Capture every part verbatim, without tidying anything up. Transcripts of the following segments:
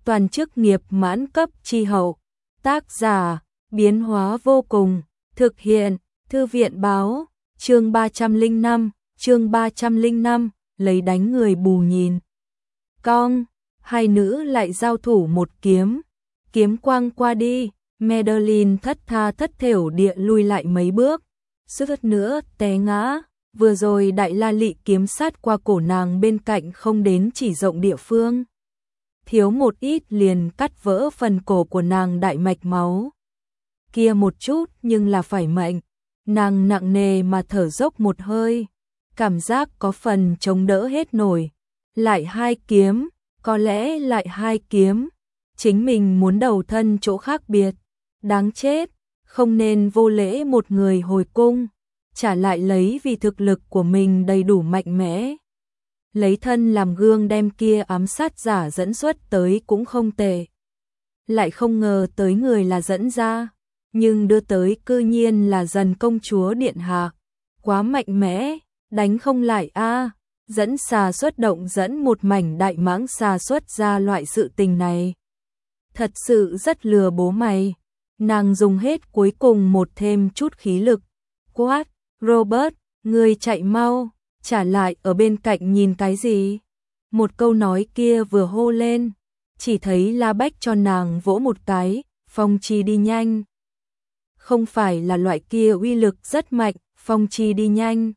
toàn chức nghiệp mãn cấp chi hậu. Tác giả, biến hóa vô cùng, thực hiện, thư viện báo, chương ba trăm lẻ năm, chương ba trăm lẻ năm, lấy đánh người bù nhìn. Cong, hai nữ lại giao thủ một kiếm, kiếm quang qua đi, Madeline thất tha thất thểu địa lui lại mấy bước, suýt nữa té ngã. Vừa rồi Đại La Lị kiếm sát qua cổ nàng bên cạnh không đến chỉ rộng địa phương, thiếu một ít liền cắt vỡ phần cổ của nàng đại mạch máu. Kia một chút nhưng là phải mệnh, nàng nặng nề mà thở dốc một hơi, cảm giác có phần chống đỡ hết nổi. Lại hai kiếm, có lẽ lại hai kiếm, chính mình muốn đầu thân chỗ khác biệt, đáng chết, không nên vô lễ một người hồi cung, trả lại lấy vì thực lực của mình đầy đủ mạnh mẽ. Lấy thân làm gương đem kia ám sát giả dẫn xuất tới cũng không tệ. Lại không ngờ tới người là dẫn ra, nhưng đưa tới cư nhiên là Dần công chúa điện hạ, quá mạnh mẽ, đánh không lại a. Dẫn xà xuất động dẫn một mảnh đại mãng xà xuất ra loại sự tình này. Thật sự rất lừa bố mày. Nàng dùng hết cuối cùng một thêm chút khí lực. Quát, Robert, ngươi chạy mau, trả lại ở bên cạnh nhìn cái gì? Một câu nói kia vừa hô lên, chỉ thấy La Bách cho nàng vỗ một cái, Phong Chi đi nhanh. Không phải là loại kia uy lực rất mạnh, Phong Chi đi nhanh.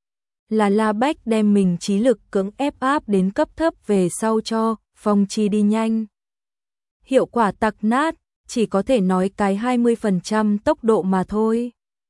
Là La Bách đem mình trí lực cưỡng ép áp đến cấp thấp về sau cho Phong Chi đi nhanh. Hiệu quả tặc nát, chỉ có thể nói cái hai mươi phần trăm tốc độ mà thôi.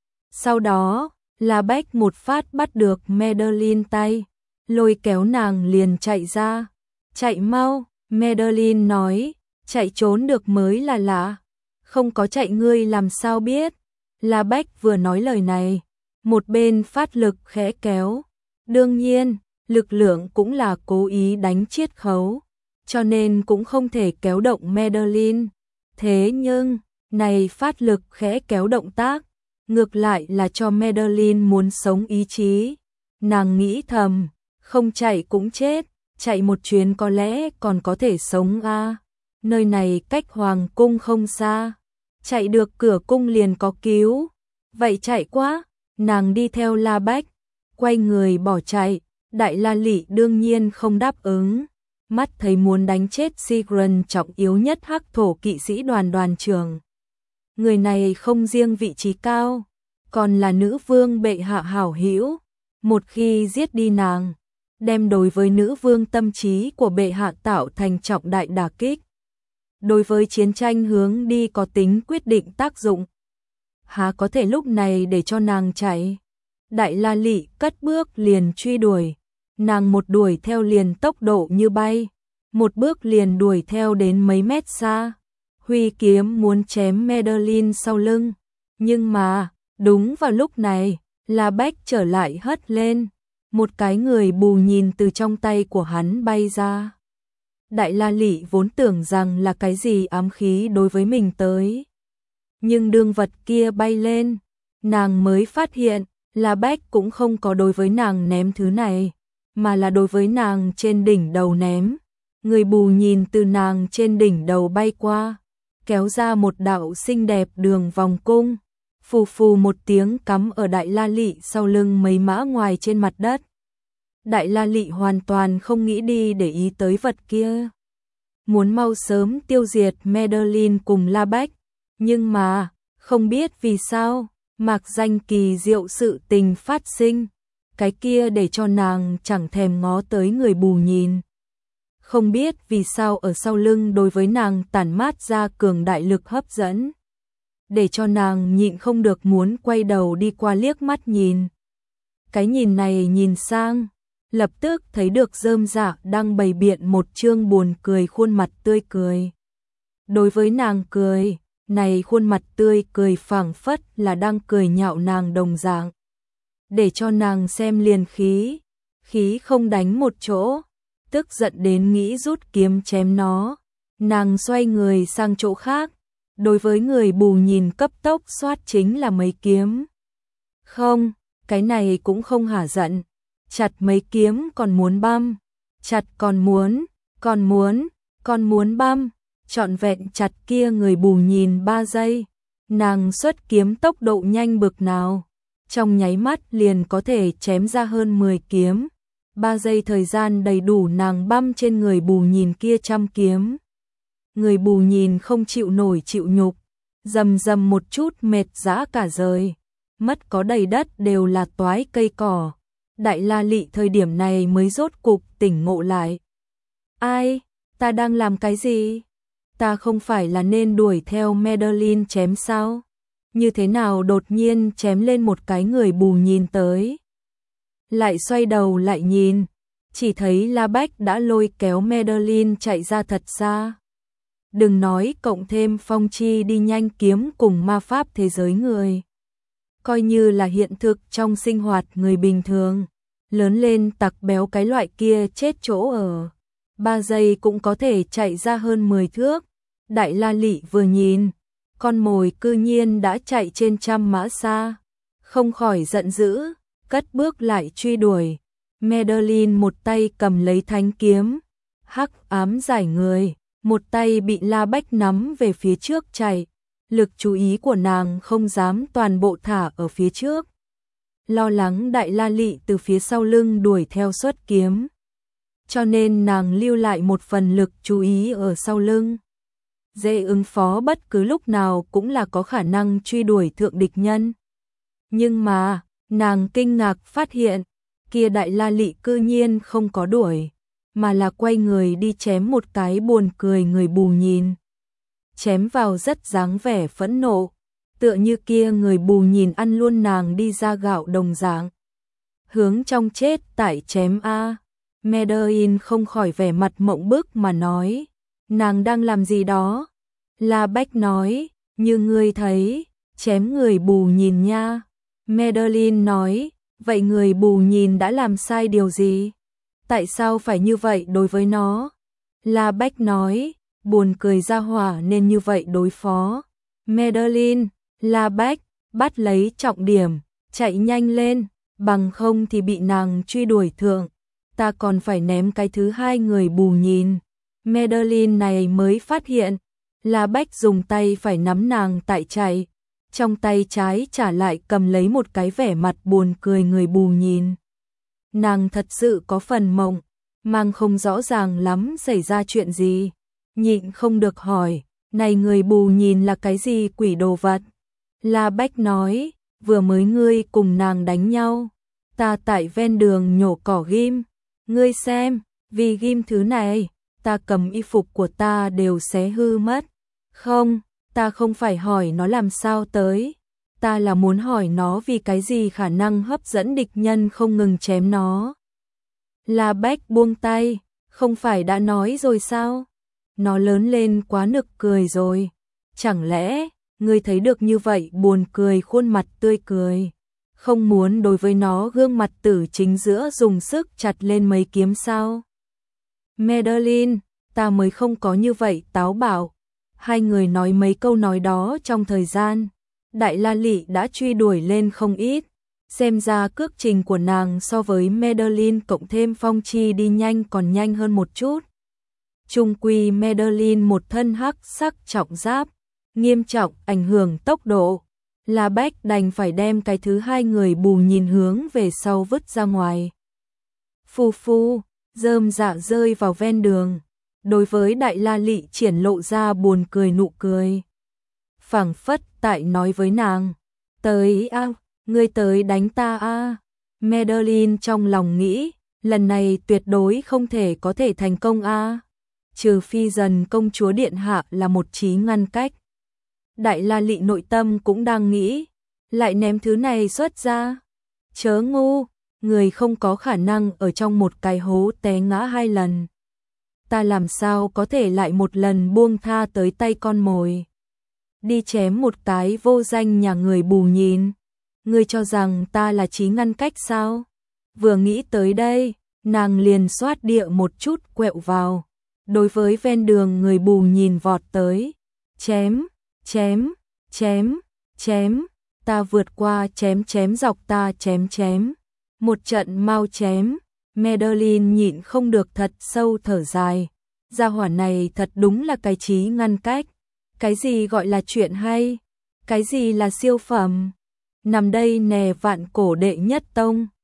Sau đó, La Bách một phát bắt được Madeline tay, lôi kéo nàng liền chạy ra. Chạy mau, Madeline nói, chạy trốn được mới là lạ. Không có chạy ngươi làm sao biết. La Bách vừa nói lời này, một bên phát lực khẽ kéo. Đương nhiên, lực lượng cũng là cố ý đánh chiết khấu, cho nên cũng không thể kéo động Madeline. Thế nhưng, này phát lực khẽ kéo động tác, ngược lại là cho Madeline muốn sống ý chí. Nàng nghĩ thầm, không chạy cũng chết, chạy một chuyến có lẽ còn có thể sống a. À. Nơi này cách hoàng cung không xa, chạy được cửa cung liền có cứu. Vậy chạy quá, nàng đi theo La Bách, quay người bỏ chạy. Đại La Lị đương nhiên không đáp ứng, mắt thấy muốn đánh chết Sigrun trọng yếu nhất hắc thổ kỵ sĩ đoàn đoàn trưởng. Người này không riêng vị trí cao, còn là nữ vương bệ hạ hảo hữu. Một khi giết đi nàng, đem đối với nữ vương tâm trí của bệ hạ tạo thành trọng đại đả kích. Đối với chiến tranh hướng đi có tính quyết định tác dụng. Há có thể lúc này để cho nàng chạy. Đại La Lị cất bước liền truy đuổi. Nàng một đuổi theo liền tốc độ như bay, một bước liền đuổi theo đến mấy mét xa. Huy kiếm muốn chém Madeline sau lưng, nhưng mà, đúng vào lúc này, La Bách trở lại hất lên, một cái người bù nhìn từ trong tay của hắn bay ra. Đại La Lị vốn tưởng rằng là cái gì ám khí đối với mình tới, nhưng đương vật kia bay lên, nàng mới phát hiện, La Bách cũng không có đối với nàng ném thứ này, mà là đối với nàng trên đỉnh đầu ném. Người bù nhìn từ nàng trên đỉnh đầu bay qua, kéo ra một đạo xinh đẹp đường vòng cung, phù phù một tiếng cắm ở Đại La Lị sau lưng mấy mã ngoài trên mặt đất. Đại La Lị hoàn toàn không nghĩ đi để ý tới vật kia, muốn mau sớm tiêu diệt Madeline cùng La Bách, nhưng mà, không biết vì sao, mạc danh kỳ diệu sự tình phát sinh, cái kia để cho nàng chẳng thèm ngó tới người bù nhìn. Không biết vì sao ở sau lưng đối với nàng tản mát ra cường đại lực hấp dẫn, để cho nàng nhịn không được muốn quay đầu đi qua liếc mắt nhìn. Cái nhìn này nhìn sang, lập tức thấy được Rơm Dạ đang bày biện một trương buồn cười khuôn mặt tươi cười. Đối với nàng cười, này khuôn mặt tươi cười phảng phất là đang cười nhạo nàng đồng dạng. Để cho nàng xem liền khí, khí không đánh một chỗ, tức giận đến nghĩ rút kiếm chém nó. Nàng xoay người sang chỗ khác, đối với người bù nhìn cấp tốc xoát chính là mấy kiếm. Không, cái này cũng không hả giận, chặt mấy kiếm còn muốn băm, chặt còn muốn, còn muốn, còn muốn băm, trọn vẹn chặt kia người bù nhìn ba giây. Nàng xuất kiếm tốc độ nhanh bực nào, trong nháy mắt liền có thể chém ra hơn mười kiếm. Ba giây thời gian đầy đủ nàng băm trên người bù nhìn kia trăm kiếm. Người bù nhìn không chịu nổi chịu nhục, rầm rầm một chút mệt rã cả rời, mất có đầy đất đều là toái cây cỏ. Đại La Lị thời điểm này mới rốt cục tỉnh ngộ lại. Ai, ta đang làm cái gì? Ta không phải là nên đuổi theo Madeline chém sao? Như thế nào đột nhiên chém lên một cái người bù nhìn tới? Lại xoay đầu lại nhìn, chỉ thấy La Bách đã lôi kéo Madeline chạy ra thật xa. Đừng nói cộng thêm phong chi đi nhanh kiếm cùng ma pháp thế giới người. Coi như là hiện thực trong sinh hoạt người bình thường, lớn lên tặc béo cái loại kia chết chỗ ở. Ba giây cũng có thể chạy ra hơn mười thước. Đại La Lị vừa nhìn, con mồi cư nhiên đã chạy trên trăm mã xa. Không khỏi giận dữ, cất bước lại truy đuổi. Madeline một tay cầm lấy thánh kiếm, hắc ám giải người, một tay bị La Bách nắm về phía trước chạy. Lực chú ý của nàng không dám toàn bộ thả ở phía trước. Lo lắng Đại La Lị từ phía sau lưng đuổi theo xuất kiếm. Cho nên nàng lưu lại một phần lực chú ý ở sau lưng. Dễ ứng phó bất cứ lúc nào cũng là có khả năng truy đuổi thượng địch nhân. Nhưng mà, nàng kinh ngạc phát hiện, kia Đại La Lị cư nhiên không có đuổi, mà là quay người đi chém một cái buồn cười người bù nhìn. Chém vào rất dáng vẻ phẫn nộ, tựa như kia người bù nhìn ăn luôn nàng đi ra gạo đồng dạng. Hướng trong chết tại chém a. Madeline không khỏi vẻ mặt mộng bức mà nói, nàng đang làm gì đó? La Bách nói, như ngươi thấy, chém người bù nhìn nha. Madeline nói, vậy người bù nhìn đã làm sai điều gì? Tại sao phải như vậy đối với nó? La Bách nói, buồn cười ra hỏa nên như vậy đối phó. Madeline, La Bách, bắt lấy trọng điểm, chạy nhanh lên, bằng không thì bị nàng truy đuổi thượng. Ta còn phải ném cái thứ hai người bù nhìn. Madeline này mới phát hiện, La Bách dùng tay phải nắm nàng tại chạy, trong tay trái trả lại cầm lấy một cái vẻ mặt buồn cười người bù nhìn. Nàng thật sự có phần mộng, mang không rõ ràng lắm xảy ra chuyện gì, nhịn không được hỏi, này người bù nhìn là cái gì quỷ đồ vật? La Bách nói, vừa mới ngươi cùng nàng đánh nhau, ta tại ven đường nhổ cỏ ghim, ngươi xem, vì ghim thứ này, ta cầm y phục của ta đều xé hư mất. Không, ta không phải hỏi nó làm sao tới, ta là muốn hỏi nó vì cái gì khả năng hấp dẫn địch nhân không ngừng chém nó. La Bách buông tay, không phải đã nói rồi sao? Nó lớn lên quá nực cười rồi. Chẳng lẽ, ngươi thấy được như vậy buồn cười khuôn mặt tươi cười, không muốn đối với nó gương mặt tử chính giữa dùng sức chặt lên mấy kiếm sao? Madeline, ta mới không có như vậy táo bạo. Hai người nói mấy câu nói đó trong thời gian, Đại La Lị đã truy đuổi lên không ít. Xem ra cước trình của nàng so với Madeline cộng thêm phong chi đi nhanh còn nhanh hơn một chút. Trung quy Madeline một thân hắc sắc trọng giáp, nghiêm trọng ảnh hưởng tốc độ. La Bách đành phải đem cái thứ hai người bù nhìn hướng về sau vứt ra ngoài. Phu phu, rơm dạ rơi vào ven đường. Đối với Đại La Lị triển lộ ra buồn cười nụ cười. Phảng phất tại nói với nàng, tới a, ngươi tới đánh ta a. Madeline trong lòng nghĩ, lần này tuyệt đối không thể có thể thành công a. Trừ phi dần công chúa điện hạ là một trí ngăn cách. Đại La Lị nội tâm cũng đang nghĩ, lại ném thứ này xuất ra. Chớ ngu, người không có khả năng ở trong một cái hố té ngã hai lần. Ta làm sao có thể lại một lần buông tha tới tay con mồi. Đi chém một cái vô danh nhà người bù nhìn. Ngươi cho rằng ta là trí ngăn cách sao? Vừa nghĩ tới đây, nàng liền xoát địa một chút quẹo vào. Đối với ven đường người bù nhìn vọt tới. Chém, chém, chém, chém. Ta vượt qua chém chém dọc ta chém chém. Một trận mau chém. Madeline nhịn không được thật sâu thở dài. Gia hỏa này thật đúng là cái trí ngăn cách. Cái gì gọi là chuyện hay? Cái gì là siêu phẩm? Nằm đây nè vạn cổ đệ nhất tông.